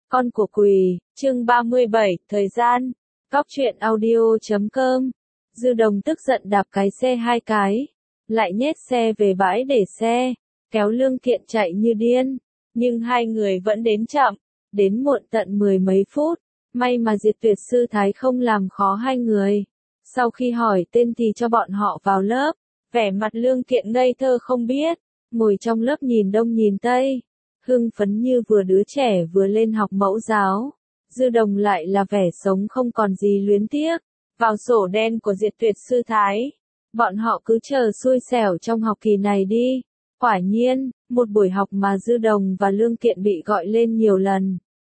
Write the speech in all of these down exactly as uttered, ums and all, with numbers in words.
Con của Quỳ, chương ba mươi bảy, thời gian. Cóc truyện audio chấm com. Dư Đồng tức giận đạp cái xe hai cái, lại nhét xe về bãi để xe, kéo Lương Kiện chạy như điên, nhưng hai người vẫn đến chậm, đến muộn tận mười mấy phút. May mà Diệt Tuyệt Sư Thái không làm khó hai người. Sau khi hỏi tên thì cho bọn họ vào lớp, vẻ mặt Lương Kiện ngây thơ không biết, ngồi trong lớp nhìn đông nhìn tây, hưng phấn như vừa đứa trẻ vừa lên học mẫu giáo. Dư Đồng lại là vẻ sống không còn gì luyến tiếc, vào sổ đen của Diệt Tuyệt Sư Thái. Bọn họ cứ chờ xui xẻo trong học kỳ này đi. Quả nhiên, một buổi học mà Dư Đồng và Lương Kiện bị gọi lên nhiều lần.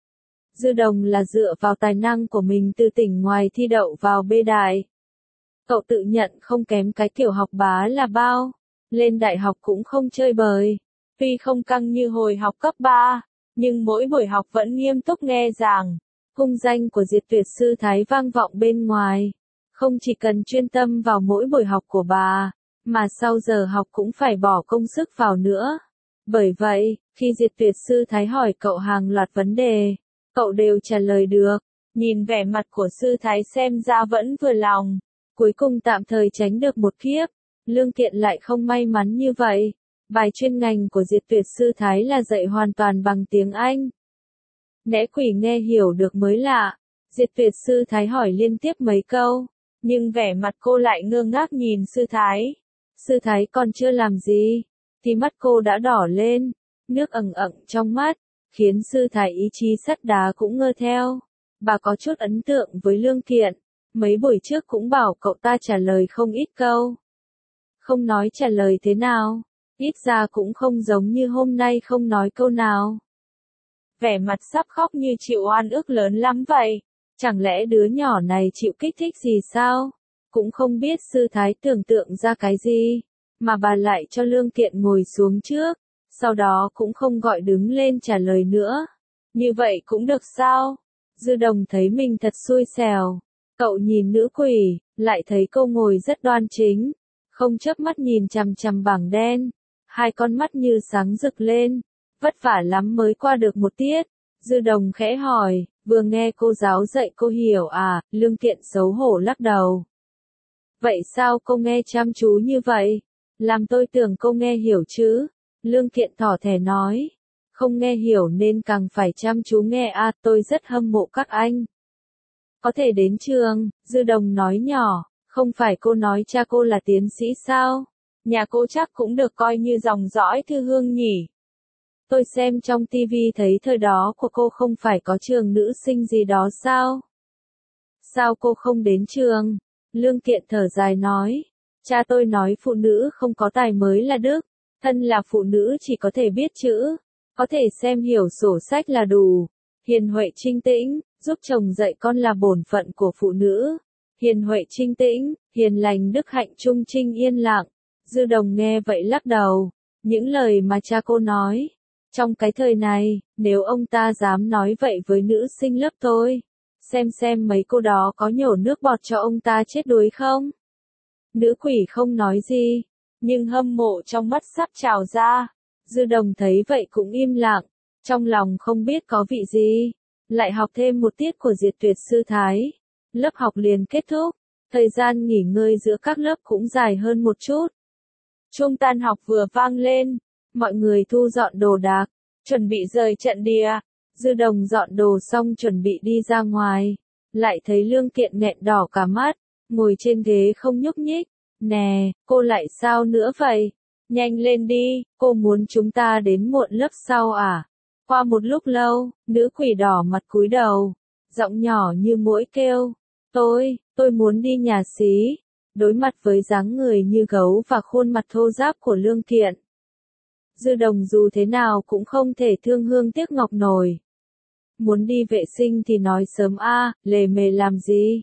Dư Đồng là dựa vào tài năng của mình từ tỉnh ngoài thi đậu vào B đại. Cậu tự nhận không kém cái kiểu học bá là bao, lên đại học cũng không chơi bời. Tuy không căng như hồi học cấp ba, nhưng mỗi buổi học vẫn nghiêm túc nghe giảng. Hung danh của Diệt Tuyệt Sư Thái vang vọng bên ngoài. Không chỉ cần chuyên tâm vào mỗi buổi học của bà, mà sau giờ học cũng phải bỏ công sức vào nữa. Bởi vậy, khi Diệt Tuyệt Sư Thái hỏi cậu hàng loạt vấn đề, cậu đều trả lời được. Nhìn vẻ mặt của Sư Thái xem ra vẫn vừa lòng. Cuối cùng tạm thời tránh được một kiếp. Lương Kiện lại không may mắn như vậy. Bài chuyên ngành của Diệt Tuyệt Sư Thái là dạy hoàn toàn bằng tiếng Anh. Nẽ Quỷ nghe hiểu được mới lạ. Diệt Tuyệt Sư Thái hỏi liên tiếp mấy câu, nhưng vẻ mặt cô lại ngơ ngác nhìn Sư Thái. Sư Thái còn chưa làm gì, thì mắt cô đã đỏ lên, nước ẩn ẩn trong mắt, khiến Sư Thái ý chí sắt đá cũng ngơ theo. Bà có chút ấn tượng với Lương Kiện, mấy buổi trước cũng bảo cậu ta trả lời không ít câu. Không nói trả lời thế nào, ít ra cũng không giống như hôm nay không nói câu nào. Vẻ mặt sắp khóc như chịu oan ức lớn lắm vậy. Chẳng lẽ đứa nhỏ này chịu kích thích gì sao? Cũng không biết Sư Thái tưởng tượng ra cái gì, mà bà lại cho Lương Kiện ngồi xuống trước, sau đó cũng không gọi đứng lên trả lời nữa. Như vậy cũng được sao? Dư Đồng thấy mình thật xui xẻo. Cậu nhìn nữ quỷ, lại thấy cô ngồi rất đoan chính, không chớp mắt nhìn chằm chằm bảng đen, hai con mắt như sáng rực lên. Vất vả lắm mới qua được một tiết. Dư Đồng khẽ hỏi, vừa nghe cô giáo dạy cô hiểu à? Lương Kiện xấu hổ lắc đầu. Vậy sao cô nghe chăm chú như vậy? Làm tôi tưởng cô nghe hiểu chứ. Lương Kiện thỏ thẻ nói. Không nghe hiểu nên càng phải chăm chú nghe à, tôi rất hâm mộ các anh. Có thể đến trường, Dư Đồng nói nhỏ, không phải cô nói cha cô là tiến sĩ sao? Nhà cô chắc cũng được coi như dòng dõi thư hương nhỉ? Tôi xem trong tivi thấy thời đó của cô không phải có trường nữ sinh gì đó sao? Sao cô không đến trường? Lương Kiện thở dài nói. Cha tôi nói phụ nữ không có tài mới là đức. Thân là phụ nữ chỉ có thể biết chữ, có thể xem hiểu sổ sách là đủ. Hiền huệ trinh tĩnh, giúp chồng dạy con là bổn phận của phụ nữ. Hiền huệ trinh tĩnh, hiền lành đức hạnh trung trinh yên lặng. Dư Đồng nghe vậy lắc đầu. Những lời mà cha cô nói. Trong cái thời này, nếu ông ta dám nói vậy với nữ sinh lớp tôi, xem xem mấy cô đó có nhổ nước bọt cho ông ta chết đuối không? Nữ quỷ không nói gì, nhưng hâm mộ trong mắt sắp trào ra. Dư Đồng thấy vậy cũng im lặng, trong lòng không biết có vị gì. Lại học thêm một tiết của Diệt Tuyệt Sư Thái. Lớp học liền kết thúc, thời gian nghỉ ngơi giữa các lớp cũng dài hơn một chút. Chuông tan học vừa vang lên. Mọi người thu dọn đồ đạc, chuẩn bị rời trận địa. Dư Đồng dọn đồ xong chuẩn bị đi ra ngoài, lại thấy Lương Kiện nghẹn đỏ cả mắt, ngồi trên ghế không nhúc nhích. Nè, cô lại sao nữa vậy? Nhanh lên đi, cô muốn chúng ta đến muộn lớp sau à? Qua một lúc lâu, nữ quỷ đỏ mặt cúi đầu, giọng nhỏ như muỗi kêu. Tôi, tôi muốn đi nhà xí. Đối mặt với dáng người như gấu và khuôn mặt thô ráp của Lương Kiện, Dư Đồng dù thế nào cũng không thể thương hương tiếc ngọc nổi. Muốn đi vệ sinh thì nói sớm a, lề mề làm gì?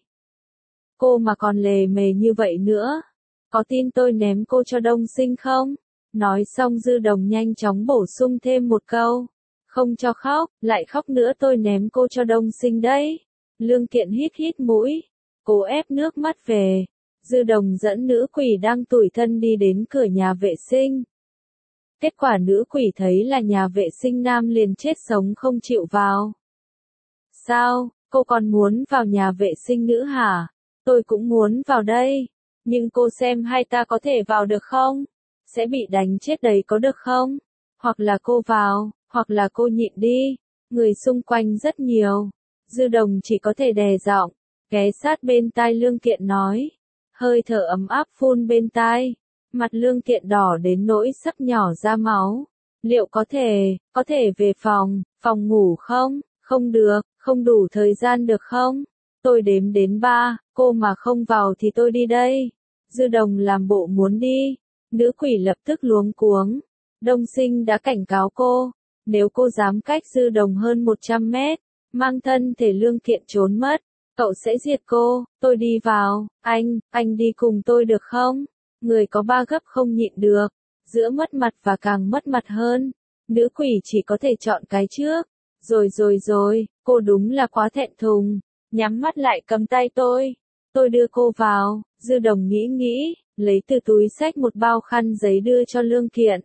Cô mà còn lề mề như vậy nữa, có tin tôi ném cô cho Đông Sinh không? Nói xong Dư Đồng nhanh chóng bổ sung thêm một câu. Không cho khóc, lại khóc nữa tôi ném cô cho Đông Sinh đấy. Lương Kiện hít hít mũi, cố ép nước mắt về. Dư Đồng dẫn nữ quỷ đang tủi thân đi đến cửa nhà vệ sinh. Kết quả nữ quỷ thấy là nhà vệ sinh nam liền chết sống không chịu vào. Sao, cô còn muốn vào nhà vệ sinh nữ hả? Tôi cũng muốn vào đây. Nhưng cô xem hai ta có thể vào được không? Sẽ bị đánh chết đấy có được không? Hoặc là cô vào, hoặc là cô nhịn đi. Người xung quanh rất nhiều. Dư Đồng chỉ có thể đè giọng, ghé sát bên tai Lương Kiện nói. Hơi thở ấm áp phun bên tai. Mặt Lương Kiện đỏ đến nỗi sắp nhỏ ra máu. Liệu có thể, có thể về phòng, phòng ngủ không? Không được, không đủ thời gian được không? Tôi đếm đến ba, cô mà không vào thì tôi đi đây. Dư Đồng làm bộ muốn đi. Nữ quỷ lập tức luống cuống. Đông Sinh đã cảnh cáo cô, nếu cô dám cách Dư Đồng hơn một trăm mét, mang thân thể Lương Kiện trốn mất, cậu sẽ diệt cô. Tôi đi vào, anh, anh đi cùng tôi được không? Người có ba gấp không nhịn được, giữa mất mặt và càng mất mặt hơn. Nữ quỷ chỉ có thể chọn cái trước. Rồi rồi rồi, cô đúng là quá thẹn thùng. Nhắm mắt lại cầm tay tôi. Tôi đưa cô vào. Dư Đồng nghĩ nghĩ, lấy từ túi xách một bao khăn giấy đưa cho Lương Kiện.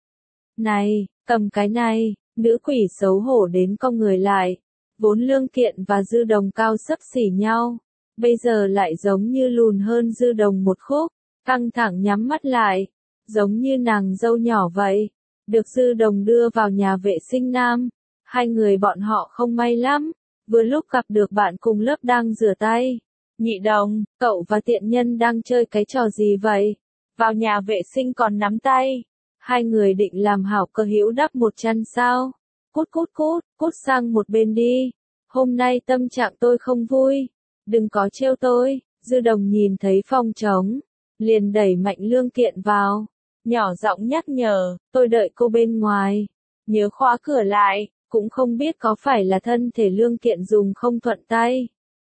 Này, cầm cái này. Nữ quỷ xấu hổ đến cong người lại. Vốn Lương Kiện và Dư Đồng cao xấp xỉ nhau, bây giờ lại giống như lùn hơn Dư Đồng một khúc, căng thẳng nhắm mắt lại, giống như nàng dâu nhỏ vậy. Được Dư Đồng đưa vào nhà vệ sinh nam, hai người bọn họ không may lắm, vừa lúc gặp được bạn cùng lớp đang rửa tay. Nhị Đồng, cậu và tiện nhân đang chơi cái trò gì vậy? Vào nhà vệ sinh còn nắm tay. Hai người định làm hảo cơ hữu đắp một chăn sao? Cút cút cút, cút sang một bên đi. Hôm nay tâm trạng tôi không vui. Đừng có trêu tôi. Dư Đồng nhìn thấy phòng trống, liền đẩy mạnh Lương Kiện vào. Nhỏ giọng nhắc nhở, tôi đợi cô bên ngoài. Nhớ khóa cửa lại, cũng không biết có phải là thân thể Lương Kiện dùng không thuận tay.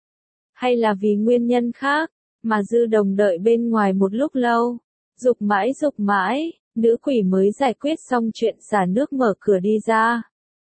Hay là vì nguyên nhân khác, mà Dư Đồng đợi bên ngoài một lúc lâu. Dục mãi dục mãi, nữ quỷ mới giải quyết xong chuyện xả nước mở cửa đi ra.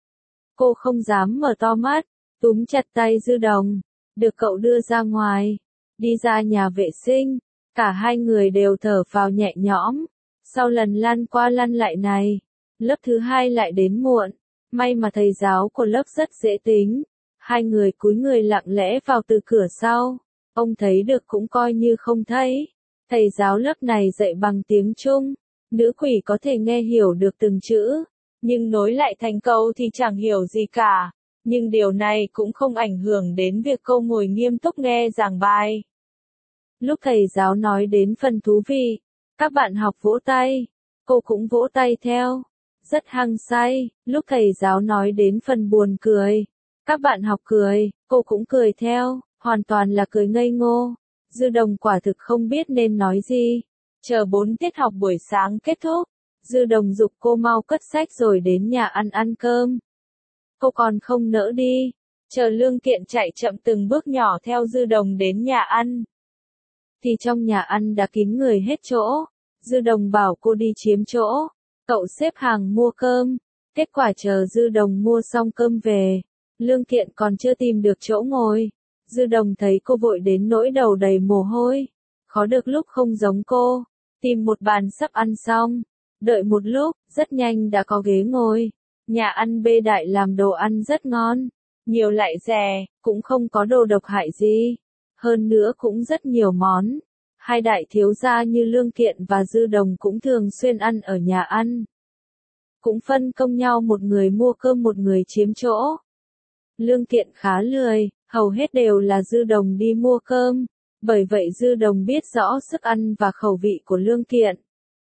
Cô không dám mở to mắt, túm chặt tay Dư Đồng, được cậu đưa ra ngoài, đi ra nhà vệ sinh, cả hai người đều thở phào nhẹ nhõm. Sau lần lăn qua lăn lại này, lớp thứ hai lại đến muộn, may mà thầy giáo của lớp rất dễ tính, hai người cúi người lặng lẽ vào từ cửa sau, ông thấy được cũng coi như không thấy. Thầy giáo lớp này dạy bằng tiếng Trung, nữ quỷ có thể nghe hiểu được từng chữ, nhưng nối lại thành câu thì chẳng hiểu gì cả. Nhưng điều này cũng không ảnh hưởng đến việc cô ngồi nghiêm túc nghe giảng bài. Lúc thầy giáo nói đến phần thú vị, các bạn học vỗ tay, cô cũng vỗ tay theo, rất hăng say. Lúc thầy giáo nói đến phần buồn cười, các bạn học cười, cô cũng cười theo, hoàn toàn là cười ngây ngô. Dư Đồng quả thực không biết nên nói gì. Chờ bốn tiết học buổi sáng kết thúc, Dư Đồng giục cô mau cất sách rồi đến nhà ăn ăn cơm. Cô còn không nỡ đi. Chờ Lương Kiện chạy chậm từng bước nhỏ theo Dư Đồng đến nhà ăn. Thì trong nhà ăn đã kín người hết chỗ. Dư Đồng bảo cô đi chiếm chỗ. Cậu xếp hàng mua cơm. Kết quả chờ Dư Đồng mua xong cơm về, Lương Kiện còn chưa tìm được chỗ ngồi. Dư Đồng thấy cô vội đến nỗi đầu đầy mồ hôi. Khó được lúc không giống cô. Tìm một bàn sắp ăn xong. Đợi một lúc, rất nhanh đã có ghế ngồi. Nhà ăn B Đại làm đồ ăn rất ngon. Nhiều lại rẻ, cũng không có đồ độc hại gì. Hơn nữa cũng rất nhiều món. Hai đại thiếu gia như Lương Kiện và Dư Đồng cũng thường xuyên ăn ở nhà ăn. Cũng phân công nhau một người mua cơm một người chiếm chỗ. Lương Kiện khá lười, hầu hết đều là Dư Đồng đi mua cơm. Bởi vậy Dư Đồng biết rõ sức ăn và khẩu vị của Lương Kiện.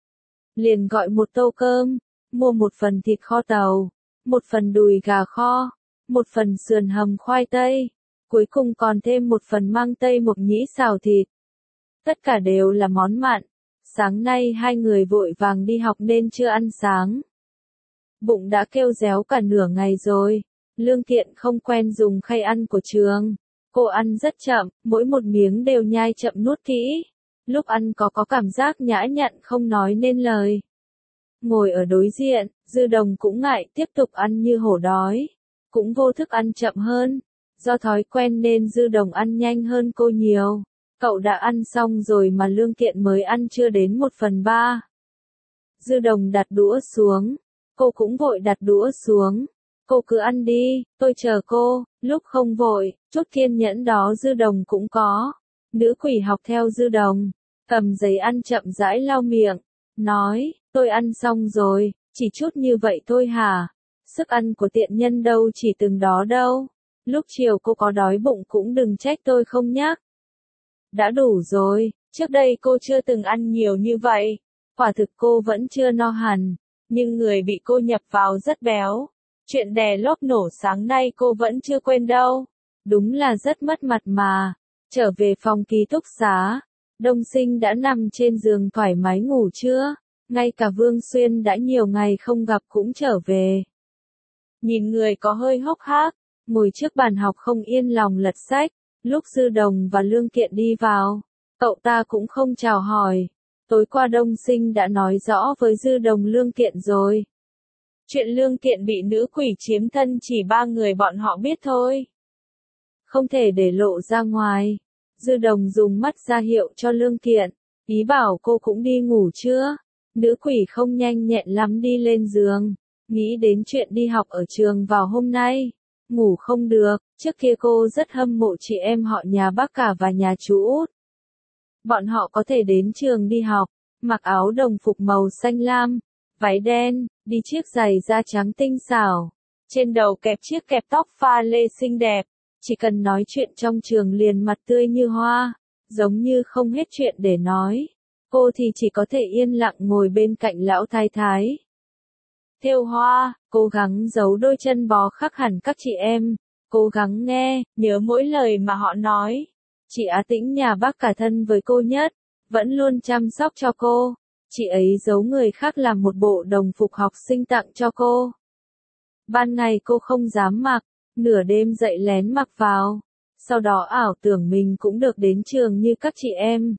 Liền gọi một tô cơm, mua một phần thịt kho tàu, một phần đùi gà kho, một phần sườn hầm khoai tây, cuối cùng còn thêm một phần mang tây mộc nhĩ xào thịt. Tất cả đều là món mặn. Sáng nay hai người vội vàng đi học nên chưa ăn sáng. Bụng đã kêu réo cả nửa ngày rồi. Lương Kiện không quen dùng khay ăn của trường. Cô ăn rất chậm, mỗi một miếng đều nhai chậm nuốt kỹ. Lúc ăn có có cảm giác nhã nhặn không nói nên lời. Ngồi ở đối diện, Dư Đồng cũng ngại tiếp tục ăn như hổ đói. Cũng vô thức ăn chậm hơn. Do thói quen nên Dư Đồng ăn nhanh hơn cô nhiều. Cậu đã ăn xong rồi mà Lương Kiện mới ăn chưa đến một phần ba. Dư Đồng đặt đũa xuống. Cô cũng vội đặt đũa xuống. Cô cứ ăn đi, tôi chờ cô, lúc không vội, chút kiên nhẫn đó Dư Đồng cũng có. Nữ quỷ học theo Dư Đồng, cầm giấy ăn chậm rãi lau miệng, nói, tôi ăn xong rồi, chỉ chút như vậy thôi hả? Sức ăn của tiện nhân đâu chỉ từng đó đâu. Lúc chiều cô có đói bụng cũng đừng trách tôi không nhắc. Đã đủ rồi, trước đây cô chưa từng ăn nhiều như vậy. Quả thực cô vẫn chưa no hẳn, nhưng người bị cô nhập vào rất béo. Chuyện đè lốp nổ sáng nay cô vẫn chưa quên đâu. Đúng là rất mất mặt mà. Trở về phòng ký túc xá, Đông Sinh đã nằm trên giường thoải mái ngủ chưa? Ngay cả Vương Xuyên đã nhiều ngày không gặp cũng trở về. Nhìn người có hơi hốc hác, ngồi trước bàn học không yên lòng lật sách, lúc Dư Đồng và Lương Kiện đi vào, cậu ta cũng không chào hỏi. Tối qua Đông Sinh đã nói rõ với Dư Đồng Lương Kiện rồi. Chuyện Lương Kiện bị nữ quỷ chiếm thân chỉ ba người bọn họ biết thôi. Không thể để lộ ra ngoài. Dư Đồng dùng mắt ra hiệu cho Lương Kiện, ý bảo cô cũng đi ngủ chưa. Nữ quỷ không nhanh nhẹn lắm đi lên giường, nghĩ đến chuyện đi học ở trường vào hôm nay. Ngủ không được, trước kia cô rất hâm mộ chị em họ nhà bác cả và nhà chú Út. Bọn họ có thể đến trường đi học, mặc áo đồng phục màu xanh lam, váy đen, đi chiếc giày da trắng tinh xảo, trên đầu kẹp chiếc kẹp tóc pha lê xinh đẹp, chỉ cần nói chuyện trong trường liền mặt tươi như hoa, giống như không hết chuyện để nói. Cô thì chỉ có thể yên lặng ngồi bên cạnh lão thái thái. Thêu hoa, cố gắng giấu đôi chân bó khác hẳn các chị em, cố gắng nghe, nhớ mỗi lời mà họ nói. Chị Á Tĩnh nhà bác cả thân với cô nhất, vẫn luôn chăm sóc cho cô. Chị ấy giấu người khác làm một bộ đồng phục học sinh tặng cho cô. Ban ngày cô không dám mặc, nửa đêm dậy lén mặc vào. Sau đó ảo tưởng mình cũng được đến trường như các chị em.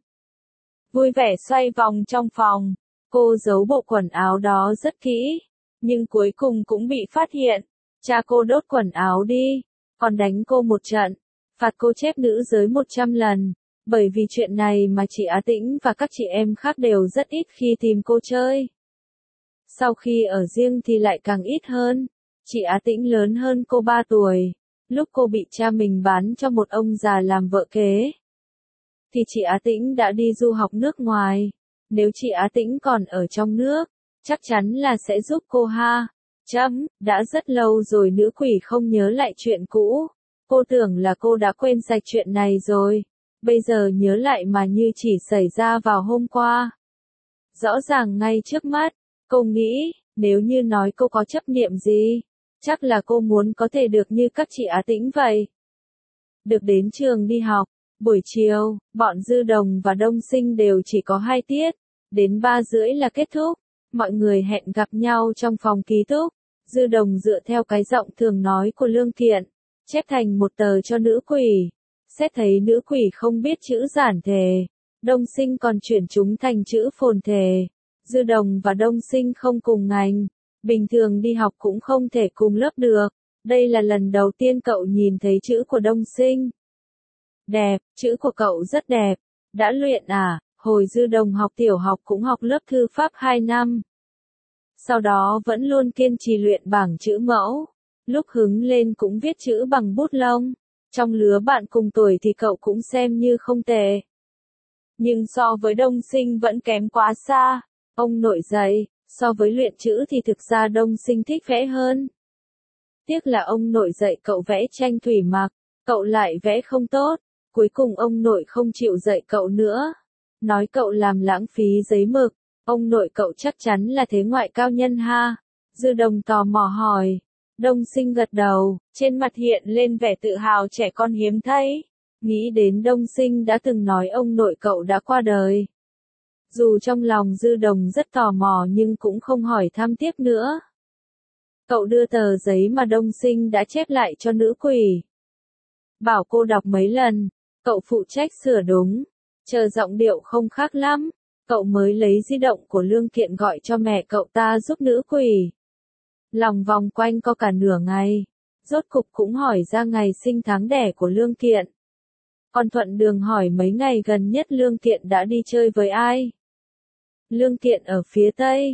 Vui vẻ xoay vòng trong phòng, cô giấu bộ quần áo đó rất kỹ. Nhưng cuối cùng cũng bị phát hiện. Cha cô đốt quần áo đi, còn đánh cô một trận, phạt cô chép nữ giới một trăm lần. Bởi vì chuyện này mà chị Á Tĩnh và các chị em khác đều rất ít khi tìm cô chơi. Sau khi ở riêng thì lại càng ít hơn. Chị Á Tĩnh lớn hơn cô ba tuổi. Lúc cô bị cha mình bán cho một ông già làm vợ kế, thì chị Á Tĩnh đã đi du học nước ngoài. Nếu chị Á Tĩnh còn ở trong nước, chắc chắn là sẽ giúp cô ha. Chấm, đã rất lâu rồi nữ quỷ không nhớ lại chuyện cũ. Cô tưởng là cô đã quên sạch chuyện này rồi. Bây giờ nhớ lại mà như chỉ xảy ra vào hôm qua. Rõ ràng ngay trước mắt, cô nghĩ, nếu như nói cô có chấp niệm gì, chắc là cô muốn có thể được như các chị Á Tĩnh vậy. Được đến trường đi học, buổi chiều, bọn Dư Đồng và Đông Sinh đều chỉ có hai tiết, đến ba rưỡi là kết thúc. Mọi người hẹn gặp nhau trong phòng ký túc. Dư Đồng dựa theo cái giọng thường nói của Lương Kiện, chép thành một tờ cho nữ quỷ. Xét thấy nữ quỷ không biết chữ giản thể, Đông Sinh còn chuyển chúng thành chữ phồn thể. Dư Đồng và Đông Sinh không cùng ngành, bình thường đi học cũng không thể cùng lớp được. Đây là lần đầu tiên cậu nhìn thấy chữ của Đông Sinh. Đẹp, chữ của cậu rất đẹp. Đã luyện à? Hồi Dư Đồng học tiểu học cũng học lớp thư pháp hai năm. Sau đó vẫn luôn kiên trì luyện bảng chữ mẫu. Lúc hứng lên cũng viết chữ bằng bút lông. Trong lứa bạn cùng tuổi thì cậu cũng xem như không tệ. Nhưng so với Đông Sinh vẫn kém quá xa. Ông nội dạy, so với luyện chữ thì thực ra Đông Sinh thích vẽ hơn. Tiếc là ông nội dạy cậu vẽ tranh thủy mặc, cậu lại vẽ không tốt. Cuối cùng ông nội không chịu dạy cậu nữa. Nói cậu làm lãng phí giấy mực. Ông nội cậu chắc chắn là thế ngoại cao nhân ha. Dư Đồng tò mò hỏi. Đông Sinh gật đầu, trên mặt hiện lên vẻ tự hào trẻ con hiếm thấy. Nghĩ đến Đông Sinh đã từng nói ông nội cậu đã qua đời. Dù trong lòng Dư Đồng rất tò mò nhưng cũng không hỏi thăm tiếp nữa. Cậu đưa tờ giấy mà Đông Sinh đã chép lại cho nữ quỷ. Bảo cô đọc mấy lần, cậu phụ trách sửa đúng. Chờ giọng điệu không khác lắm, cậu mới lấy di động của Lương Kiện gọi cho mẹ cậu ta giúp nữ quỷ. Lòng vòng quanh có cả nửa ngày, rốt cục cũng hỏi ra ngày sinh tháng đẻ của Lương Kiện. Còn thuận đường hỏi mấy ngày gần nhất Lương Kiện đã đi chơi với ai. Lương Kiện ở phía Tây,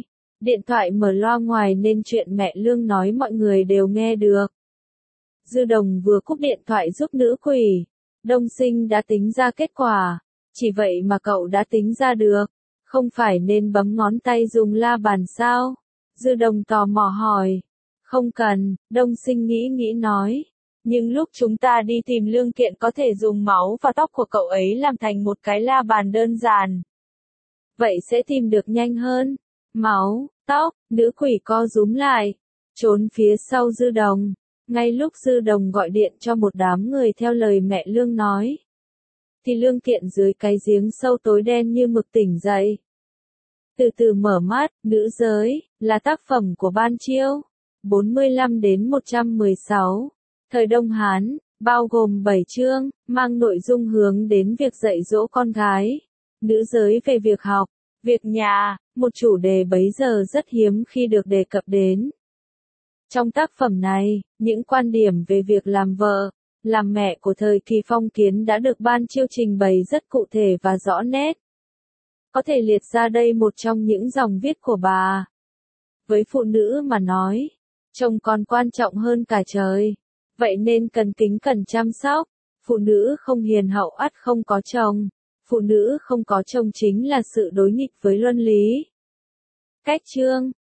Điện thoại mở loa ngoài nên chuyện mẹ Lương nói mọi người đều nghe được. Dư Đồng vừa cúp điện thoại giúp nữ quỷ. Đông Sinh đã tính ra kết quả. Chỉ vậy mà cậu đã tính ra được. Không phải nên bấm ngón tay dùng la bàn sao? Dư Đồng tò mò hỏi. Không cần, Đông Sinh nghĩ nghĩ nói. Nhưng lúc chúng ta đi tìm lương kiện có thể dùng máu và tóc của cậu ấy làm thành một cái la bàn đơn giản. Vậy sẽ tìm được nhanh hơn. Máu, tóc, nữ quỷ co rúm lại. Trốn phía sau Dư Đồng. Ngay lúc Dư Đồng gọi điện cho một đám người theo lời mẹ Lương nói. Thì lương kiện dưới cái giếng sâu tối đen như mực tỉnh dậy. Từ từ mở mắt, nữ giới, là tác phẩm của Ban Chiêu. bốn mươi lăm đến một trăm mười sáu. Thời Đông Hán, bao gồm bảy chương, mang nội dung hướng đến việc dạy dỗ con gái, nữ giới về việc học, việc nhà, một chủ đề bấy giờ rất hiếm khi được đề cập đến. Trong tác phẩm này, những quan điểm về việc làm vợ, làm mẹ của thời kỳ phong kiến đã được Ban Chiêu trình bày rất cụ thể và rõ nét. Có thể liệt ra đây một trong những dòng viết của bà. Với phụ nữ mà nói, chồng còn quan trọng hơn cả trời. Vậy nên cần kính cẩn chăm sóc. Phụ nữ không hiền hậu ắt không có chồng. Phụ nữ không có chồng chính là sự đối nghịch với luân lý. Cách chương